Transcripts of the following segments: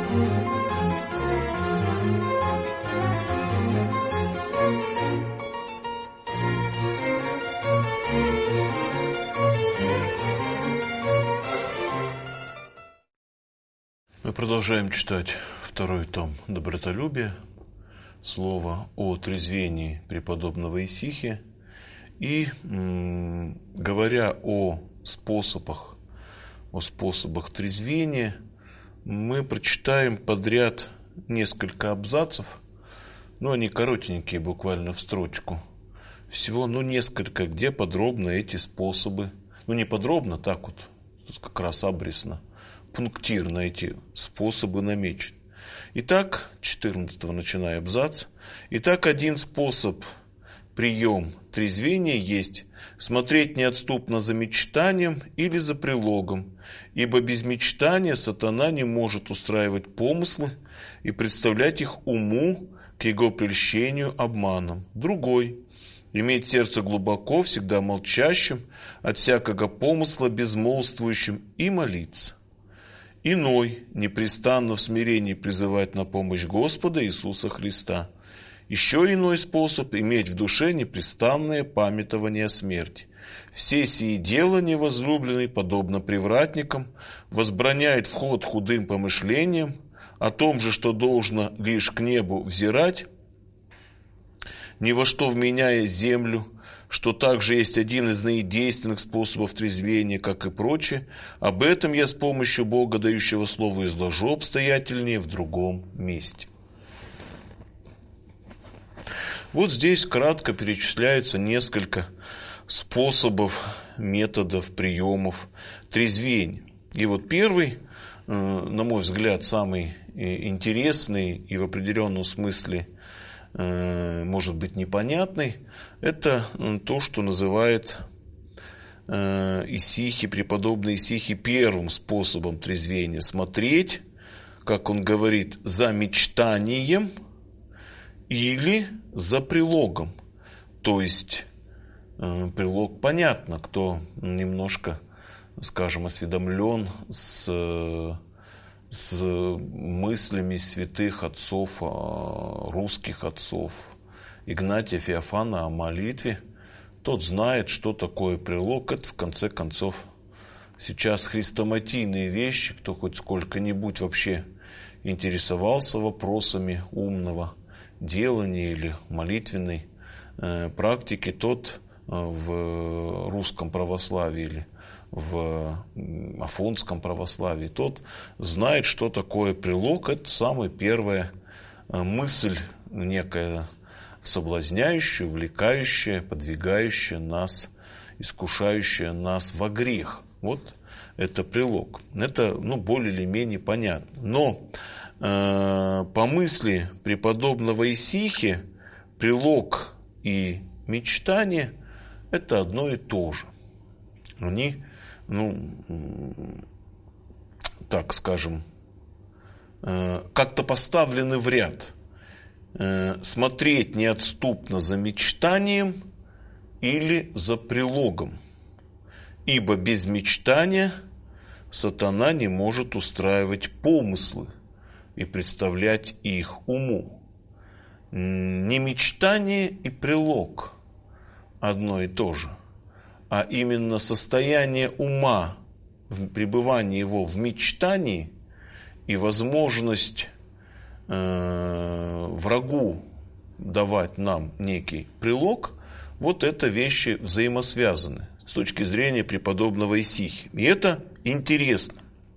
Мы продолжаем читать второй том «Добротолюбие», слово о трезвении преподобного Исихия. И говоря о способах трезвения, мы прочитаем подряд несколько абзацев, они коротенькие, буквально в строчку. Всего, несколько, где подробно эти способы, не подробно, так вот, тут как раз абресно, пунктирно эти способы намечены. Итак, 14-го начиная абзац. Итак, один способ, прием трезвения есть смотреть неотступно за мечтанием или за прилогом, ибо без мечтания сатана не может устраивать помыслы и представлять их уму к его прельщению обманом. Другой – иметь сердце глубоко, всегда молчащим, от всякого помысла безмолвствующим, и молиться. Иной – непрестанно в смирении призывать на помощь Господа Иисуса Христа. Еще иной способ – иметь в душе непрестанное памятование о смерти. Все сии дела невозлюбленный, подобно привратникам, возбраняет вход худым помышлениям, о том же, что должно лишь к небу взирать, ни во что вменяя землю, что также есть один из наидейственных способов трезвения, как и прочее. Об этом я с помощью Бога, дающего слово, изложу обстоятельнее в другом месте. Вот здесь кратко перечисляется несколько способов, методов, приемов трезвения. И вот первый, на мой взгляд, самый интересный и в определенном смысле может быть непонятный, это то, что называет Исихий, преподобный Исихий, первым способом трезвения. Смотреть, как он говорит, за мечтанием или за прилогом. То есть прилог понятно, кто немножко, скажем, осведомлен с мыслями святых отцов, русских отцов, Игнатия Феофана о молитве, тот знает, что такое прилог. Это, в конце концов, сейчас хрестоматийные вещи. Кто хоть сколько-нибудь вообще интересовался вопросами умного делания или молитвенной практики, тот в русском православии или в афонском православии, тот знает, что такое прилог. Это самая первая мысль, некая соблазняющая, увлекающая, подвигающая нас, искушающая нас во грех. Вот это прилог. Это более или менее понятно. Но по мысли преподобного Исихия прилог и мечтание – это одно и то же. Они, так скажем, как-то поставлены в ряд. Смотреть неотступно за мечтанием или за прилогом. Ибо без мечтания сатана не может устраивать помыслы и представлять их уму. Не мечтание и прилог одно и то же, а именно состояние ума, пребывание его в мечтании и возможность врагу давать нам некий прилог, вот это вещи взаимосвязаны с точки зрения преподобного Исихия. И это интересно.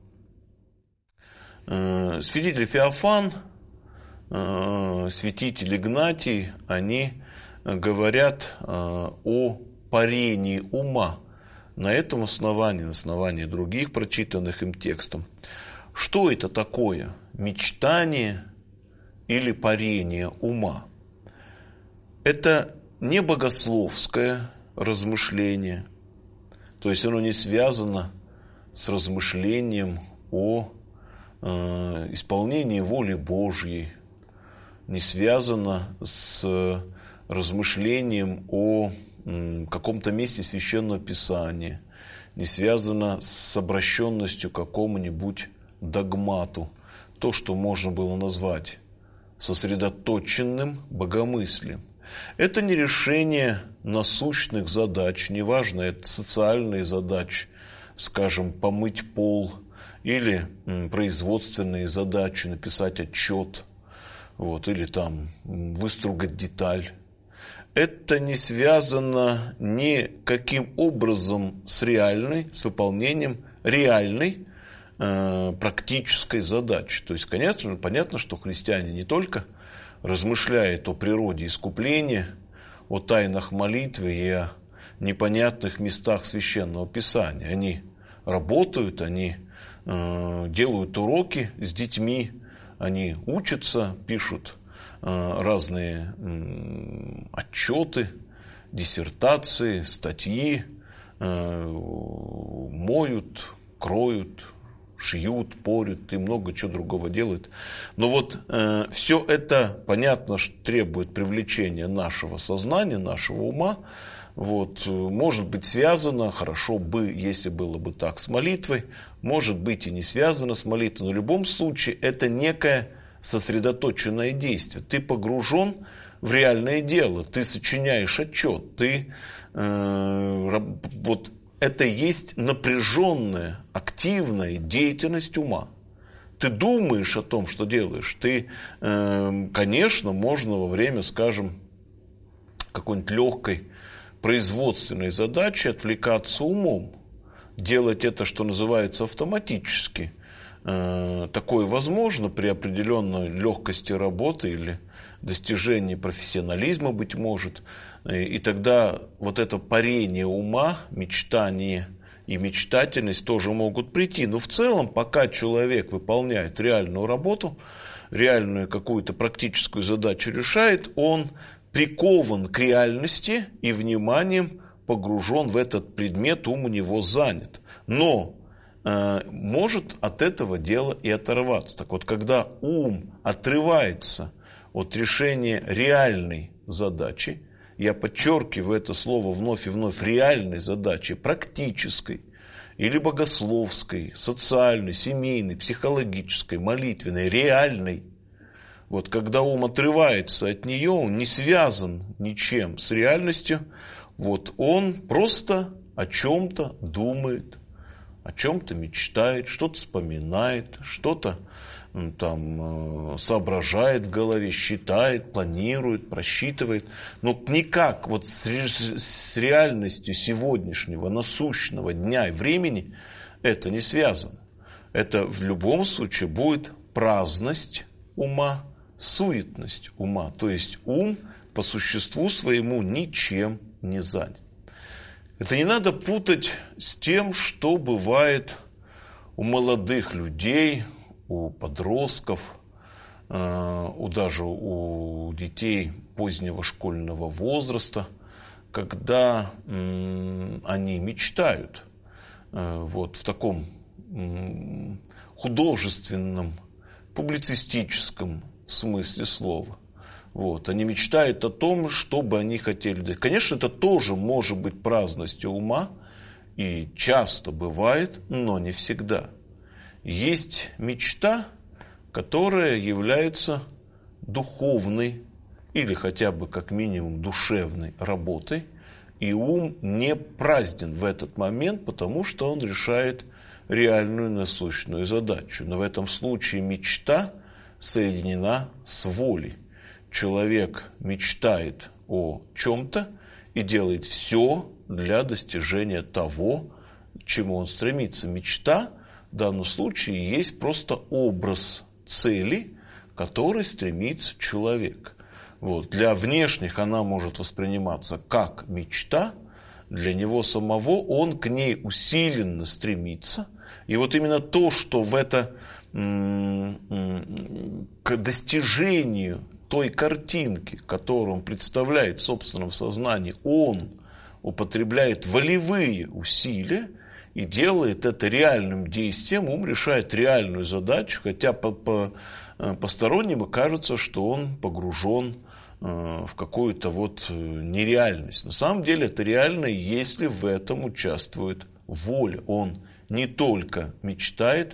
Святитель Феофан, святитель Игнатий, они говорят о парении ума на этом основании, на основании других прочитанных им текстов. Что это такое? Мечтание или парение ума? Это не богословское размышление, то есть оно не связано с размышлением о исполнении воли Божьей, не связано с размышлением о каком-то месте Священного Писания, не связано с обращенностью к какому-нибудь догмату то, что можно было назвать сосредоточенным богомыслием. Это не решение насущных задач, неважно, это социальные задачи, скажем, помыть пол, или производственные задачи, написать отчет, или там выстругать деталь. Это не связано никаким образом с выполнением реальной практической задачи. То есть, конечно, понятно, что христиане не только размышляют о природе искупления, о тайнах молитвы и о непонятных местах Священного Писания. Они работают, они делают уроки с детьми, они учатся, пишут разные отчеты, диссертации, статьи, моют, кроют, шьют, порют и много чего другого делают. Но все это, понятно, что требует привлечения нашего сознания, нашего ума. Может быть связано, хорошо бы, если было бы так, с молитвой, может быть и не связано с молитвой, но в любом случае это некое сосредоточенное действие. Ты погружен в реальное дело, ты сочиняешь отчет, это есть напряженная, активная деятельность ума. Ты думаешь о том, что делаешь. Конечно, можно во время, скажем, какой-нибудь легкой производственной задачи отвлекаться умом. Делать это, что называется, автоматически. Такое возможно при определенной легкости работы или достижении профессионализма, быть может. И тогда это парение ума, мечтание и мечтательность тоже могут прийти. Но в целом, пока человек выполняет реальную работу, реальную какую-то практическую задачу решает, он прикован к реальности и вниманием погружен в этот предмет, ум у него занят. Но может от этого дела и оторваться. Так вот, когда ум отрывается от решения реальной задачи, я подчеркиваю это слово вновь и вновь, реальной задачи, практической, или богословской, социальной, семейной, психологической, молитвенной, реальной. Когда ум отрывается от нее, он не связан ничем с реальностью, он просто о чем-то думает, о чем-то мечтает, что-то вспоминает, что-то соображает в голове, считает, планирует, просчитывает. Но никак с реальностью сегодняшнего насущного дня и времени это не связано. Это в любом случае будет праздность ума, суетность ума. То есть ум по существу своему ничем не занят. Это не надо путать с тем, что бывает у молодых людей, у подростков, даже у детей позднего школьного возраста, когда они мечтают в таком художественном, публицистическом смысле слова. Они мечтают о том, что бы они хотели. Конечно, это тоже может быть праздностью ума, и часто бывает, но не всегда. Есть мечта, которая является духовной или хотя бы как минимум душевной работой, и ум не празден в этот момент, потому что он решает реальную насущную задачу. Но в этом случае мечта соединена с волей. Человек мечтает о чем-то и делает все для достижения того, к чему он стремится. Мечта в данном случае есть просто образ цели, к которой стремится человек. Для внешних она может восприниматься как мечта, для него самого он к ней усиленно стремится. И именно то, что к достижению той картинки, которую он представляет в собственном сознании, он употребляет волевые усилия и делает это реальным действием, ум решает реальную задачу, хотя постороннему кажется, что он погружен в какую-то нереальность. На самом деле это реально, если в этом участвует воля. Он не только мечтает,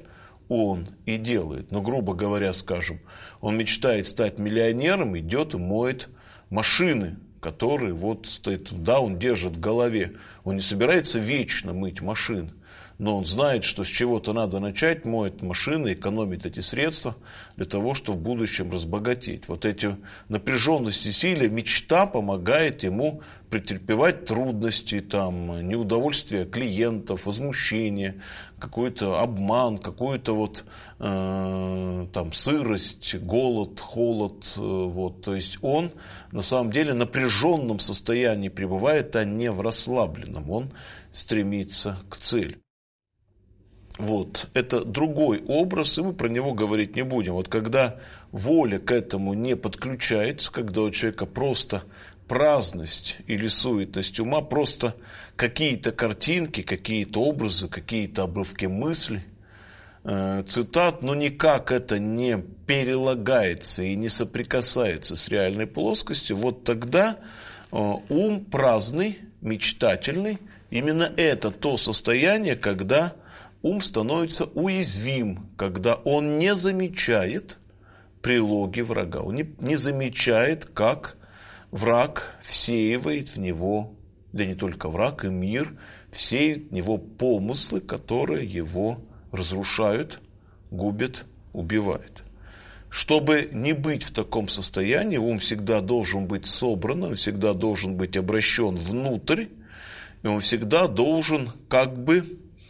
он и делает. Но, грубо говоря, скажем, он мечтает стать миллионером, идет и моет машины, которые вот стоят, да, он держит в голове. Он не собирается вечно мыть машины, но он знает, что с чего-то надо начать, моет машины, экономит эти средства для того, чтобы в будущем разбогатеть. Вот эти напряженности, силы, мечта помогает ему претерпевать трудности, там, неудовольствие клиентов, возмущение, какой-то обман, какую-то вот, там, сырость, голод, холод. Вот. То есть он на самом деле в напряженном состоянии пребывает, а не в расслабленном. Он стремится к цели. Вот, это другой образ, и мы про него говорить не будем. Вот когда воля к этому не подключается, когда у человека просто праздность или суетность ума, просто какие-то картинки, какие-то образы, какие-то обрывки мыслей, цитат, но никак это не перелагается и не соприкасается с реальной плоскостью, вот тогда ум праздный, мечтательный, именно это то состояние, когда ум становится уязвим, когда он не замечает прилоги врага. Он не замечает, как враг всеивает в него, да не только враг, и мир, всеет в него помыслы, которые его разрушают, губят, убивают. Чтобы не быть в таком состоянии, ум всегда должен быть собран, он всегда должен быть обращен внутрь, и он всегда должен как бы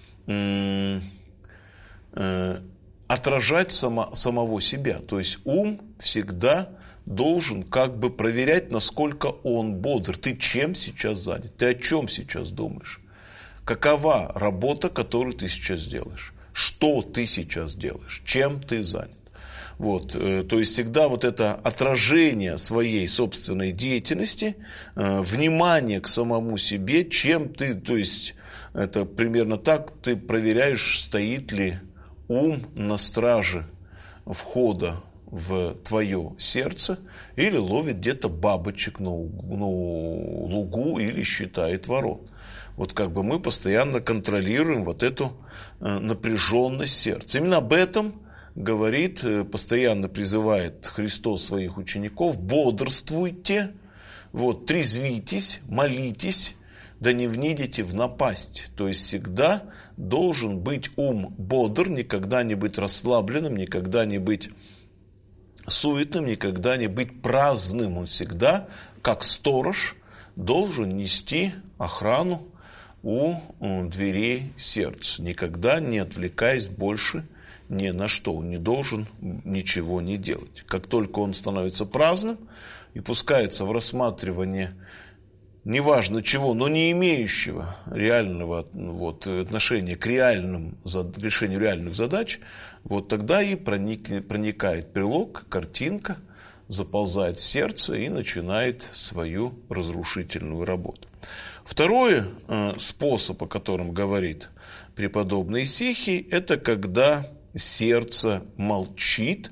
отражать самого себя. То есть ум всегда должен как бы проверять, насколько он бодр. Ты чем сейчас занят? Ты о чем сейчас думаешь? Какова работа, которую ты сейчас делаешь? Что ты сейчас делаешь? Чем ты занят? Вот, то есть всегда вот это отражение своей собственной деятельности, внимание к самому себе, чем ты, то есть это примерно так, ты проверяешь, стоит ли ум на страже входа в твое сердце или ловит где-то бабочек на лугу или считает ворон. Вот как бы мы постоянно контролируем вот эту напряженность сердца. Именно об этом говорит, постоянно призывает Христос своих учеников: бодрствуйте, вот, трезвитесь, молитесь, да не внидите в напасть. То есть всегда должен быть ум бодр, никогда не быть расслабленным, никогда не быть суетным, никогда не быть праздным. Он всегда, как сторож, должен нести охрану у дверей сердца, никогда не отвлекаясь больше ни на что. Он не должен ничего не делать. Как только он становится праздным и пускается в рассматривание неважно чего, но не имеющего реального вот, отношения к решению реальных задач, вот тогда и проникает прилог, картинка, заползает в сердце и начинает свою разрушительную работу. Второй способ, о котором говорит преподобный Исихий, это когда сердце молчит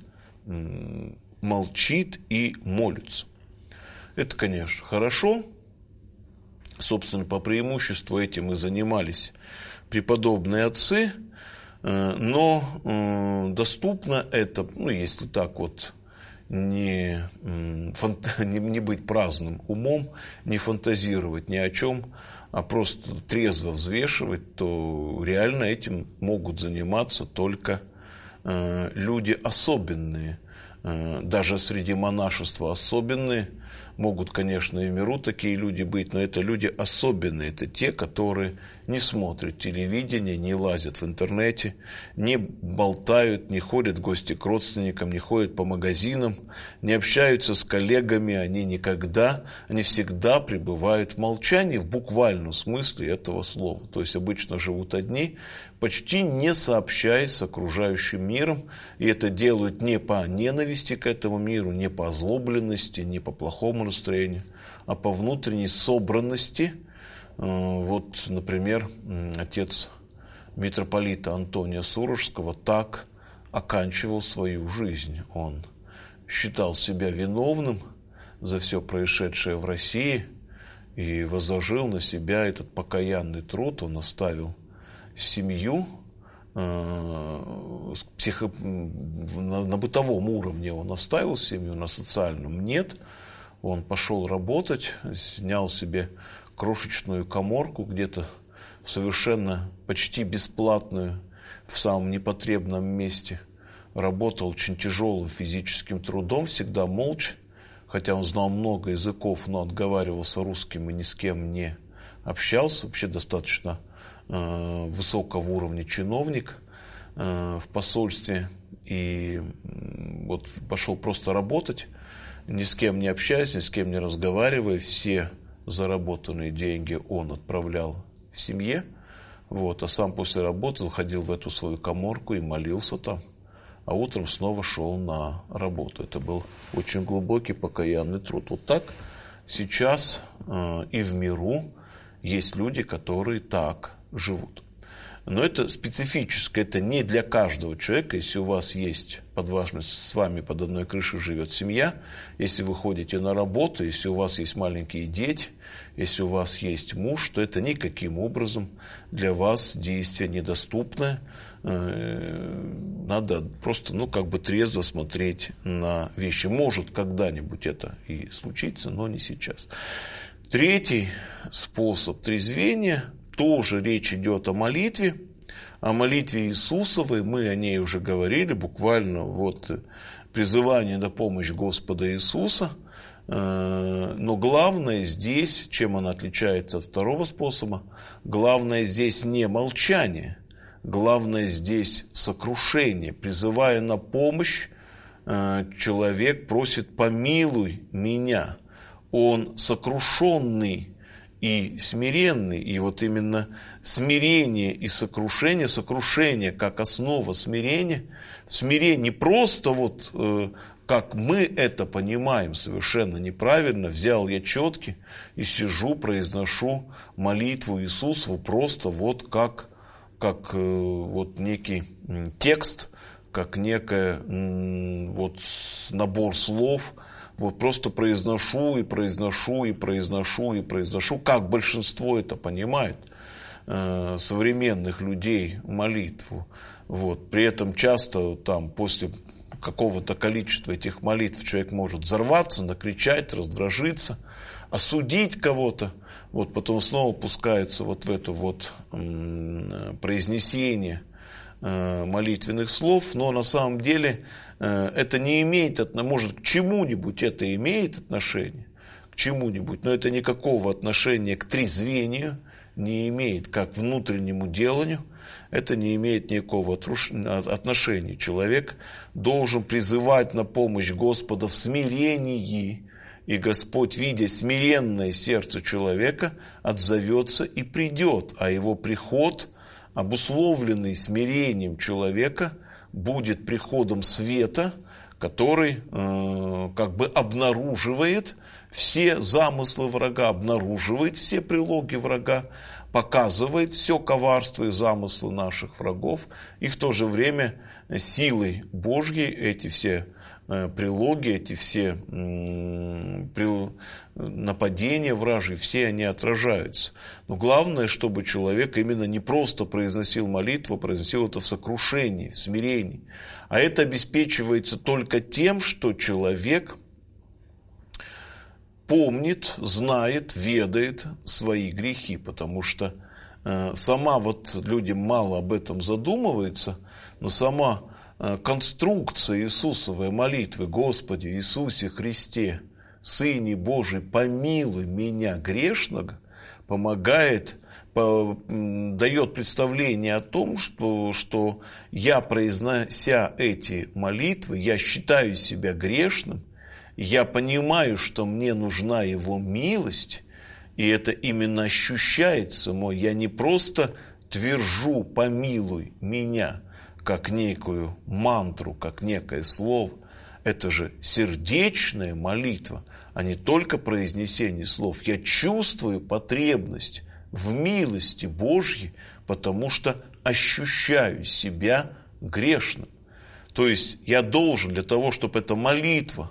и молится. Это, конечно, хорошо. Собственно, по преимуществу этим и занимались преподобные отцы, но доступно это, ну, если так вот, не быть праздным умом, не фантазировать ни о чем, а просто трезво взвешивать, то реально этим могут заниматься только люди особенные, даже среди монашества особенные. Могут, конечно, и в миру такие люди быть, но это люди особенные. Это те, которые не смотрят телевидение, не лазят в интернете, не болтают, не ходят в гости к родственникам, не ходят по магазинам, не общаются с коллегами. Они всегда пребывают в молчании в буквальном смысле этого слова. То есть обычно живут одни, почти не сообщаясь с окружающим миром. И это делают не по ненависти к этому миру, не по озлобленности, не по плохому настроению, а по внутренней собранности. Вот, например, отец митрополита Антония Сурожского так оканчивал свою жизнь. Он считал себя виновным за все происшедшее в России и возложил на себя этот покаянный труд. Он оставил семью, на бытовом уровне он оставил семью, на социальном нет. Он пошел работать, снял себе крошечную каморку где-то совершенно почти бесплатную в самом непотребном месте. Работал очень тяжелым физическим трудом, всегда молча, хотя он знал много языков, но отговаривался русским и ни с кем не общался. Вообще достаточно высокого уровня чиновник в посольстве. И вот пошел просто работать, ни с кем не общаясь, ни с кем не разговаривая. Все заработанные деньги он отправлял в семье. Вот, а сам после работы заходил в эту свою каморку и молился там. А утром снова шел на работу. Это был очень глубокий покаянный труд. Вот так сейчас и в миру есть люди, которые так живут. Но это специфическое, это не для каждого человека. Если у вас есть с вами под одной крышей живет семья, если вы ходите на работу, если у вас есть маленькие дети, если у вас есть муж, то это никаким образом для вас действие недоступное. Надо просто, трезво смотреть на вещи. Может, когда-нибудь это и случится, но не сейчас. Третий способ трезвения, тоже речь идет о молитве Иисусовой. Мы о ней уже говорили, буквально призывание на помощь Господа Иисуса. Но главное здесь, чем она отличается от второго способа, главное здесь не молчание, главное здесь сокрушение. Призывая на помощь, человек просит: помилуй меня. Он сокрушенный и смиренный. И вот именно смирение и сокрушение как основа смирения. Смирение не просто как мы это понимаем, совершенно неправильно. Взял я четки и сижу, произношу молитву Иисусу просто как некий текст, как некий набор слов. Просто произношу, как большинство это понимает, современных людей, молитву. При этом часто после какого-то количества этих молитв человек может взорваться, накричать, раздражиться, осудить кого-то. Потом снова пускается в это произнесение молитвенных слов, но на самом деле это не имеет, может, к чему-нибудь это имеет отношение, к чему-нибудь, но это никакого отношения к трезвению не имеет, как к внутреннему деланию. Это не имеет никакого отношения. Человек должен призывать на помощь Господа в смирении, и Господь, видя смиренное сердце человека, отзовется и придет, а его приход, обусловленный смирением человека, будет приходом света, который обнаруживает все замыслы врага, обнаруживает все прилоги врага, показывает все коварство и замыслы наших врагов, и в то же время силой Божьей эти все прилоги, эти все нападения вражьи, все они отражаются. Но главное, чтобы человек именно не просто произносил молитву, произносил это в сокрушении, в смирении. А это обеспечивается только тем, что человек помнит, знает, ведает свои грехи, потому что люди мало об этом задумываются, но сама конструкция Иисусовой молитвы: Господи Иисусе Христе, Сыне Божий, помилуй меня грешного, помогает, дает представление о том, что я, произнося эти молитвы, я считаю себя грешным, я понимаю, что мне нужна Его милость, и это именно ощущается я не просто твержу «помилуй меня», как некую мантру, как некое слово. Это же сердечная молитва, а не только произнесение слов. Я чувствую потребность в милости Божьей, потому что ощущаю себя грешным. То есть я должен для того, чтобы эта молитва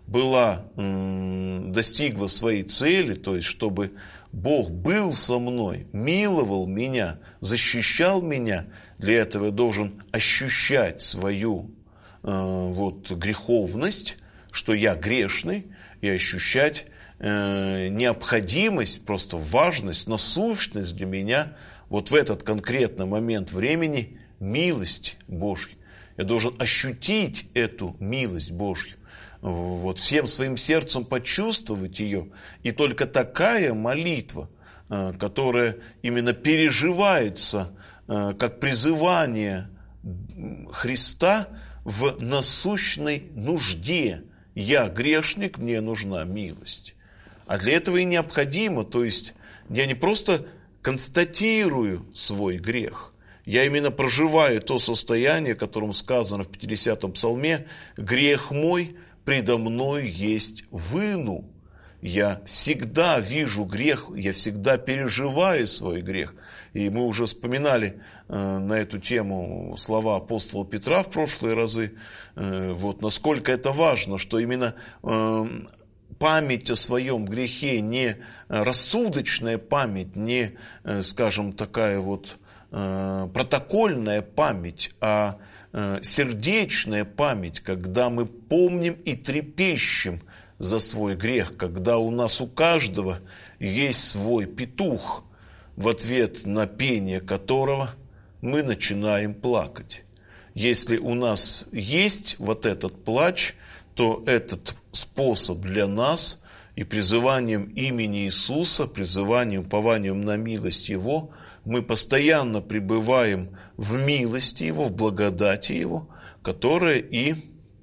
была, достигла своей цели, то есть чтобы Бог был со мной, миловал меня, защищал меня, для этого я должен ощущать свою греховность, что я грешный, и ощущать необходимость, просто важность, насущность для меня вот в этот конкретный момент времени милость Божью. Я должен ощутить эту милость Божью, вот всем своим сердцем почувствовать ее. И только такая молитва, которая именно переживается как призывание Христа в насущной нужде. Я грешник, мне нужна милость. А для этого и необходимо, то есть я не просто констатирую свой грех, я именно проживаю то состояние, о котором сказано в 50-м псалме: «Грех мой предо мной есть выну». Я всегда вижу грех, я всегда переживаю свой грех. И мы уже вспоминали на эту тему слова апостола Петра в прошлые разы. Вот насколько это важно, что именно память о своем грехе, не рассудочная память, не, скажем, такая вот протокольная память, а сердечная память, когда мы помним и трепещем за свой грех, когда у нас у каждого есть свой петух, в ответ на пение которого мы начинаем плакать. Если у нас есть вот этот плач, то этот способ для нас и призыванием имени Иисуса, призыванием, упованием на милость Его, мы постоянно пребываем в милости Его, в благодати Его, которая и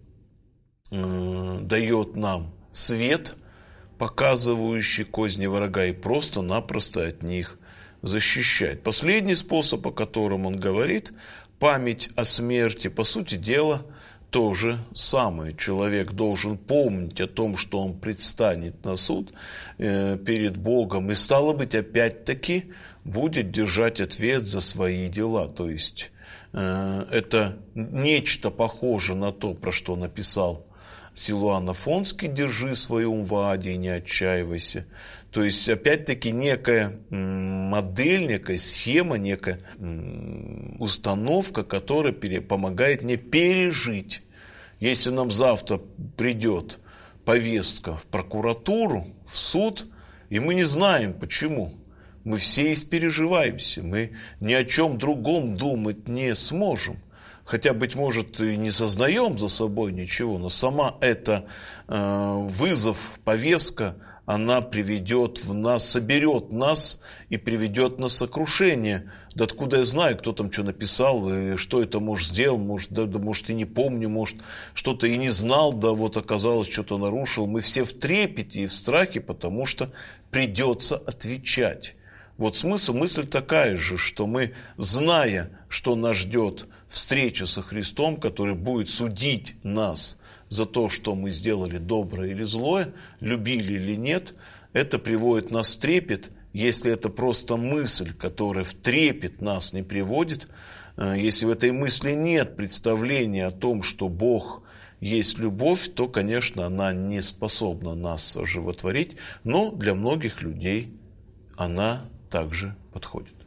дает нам свет, показывающий козни врага, и просто-напросто от них защищать. Последний способ, о котором он говорит, память о смерти, по сути дела, то же самое. Человек должен помнить о том, что он предстанет на суд перед Богом, и, стало быть, опять-таки будет держать ответ за свои дела. То есть это нечто похоже на то, про что написал Силуан Афонский: «Держи свой ум в аде и не отчаивайся». То есть, опять-таки, некая модель, некая схема, некая установка, которая помогает мне пережить. Если нам завтра придет повестка в прокуратуру, в суд, и мы не знаем почему, мы все испереживаемся, мы ни о чем другом думать не сможем. Хотя, быть может, и не сознаем за собой ничего, но сама эта вызов, повестка, она приведет в нас, соберет нас и приведет на сокрушение. Да откуда я знаю, кто там что написал, и что это, может, сделал, может, может, и не помню, может, что-то и не знал, да вот оказалось, что-то нарушил. Мы все в трепете и в страхе, потому что придется отвечать. Вот мысль такая же, что мы, зная, что нас ждет встреча со Христом, который будет судить нас за то, что мы сделали доброе или злое, любили или нет, это приводит нас в трепет. Если это просто мысль, которая в трепет нас не приводит, если в этой мысли нет представления о том, что Бог есть любовь, то, конечно, она не способна нас оживотворить, но для многих людей она также подходит.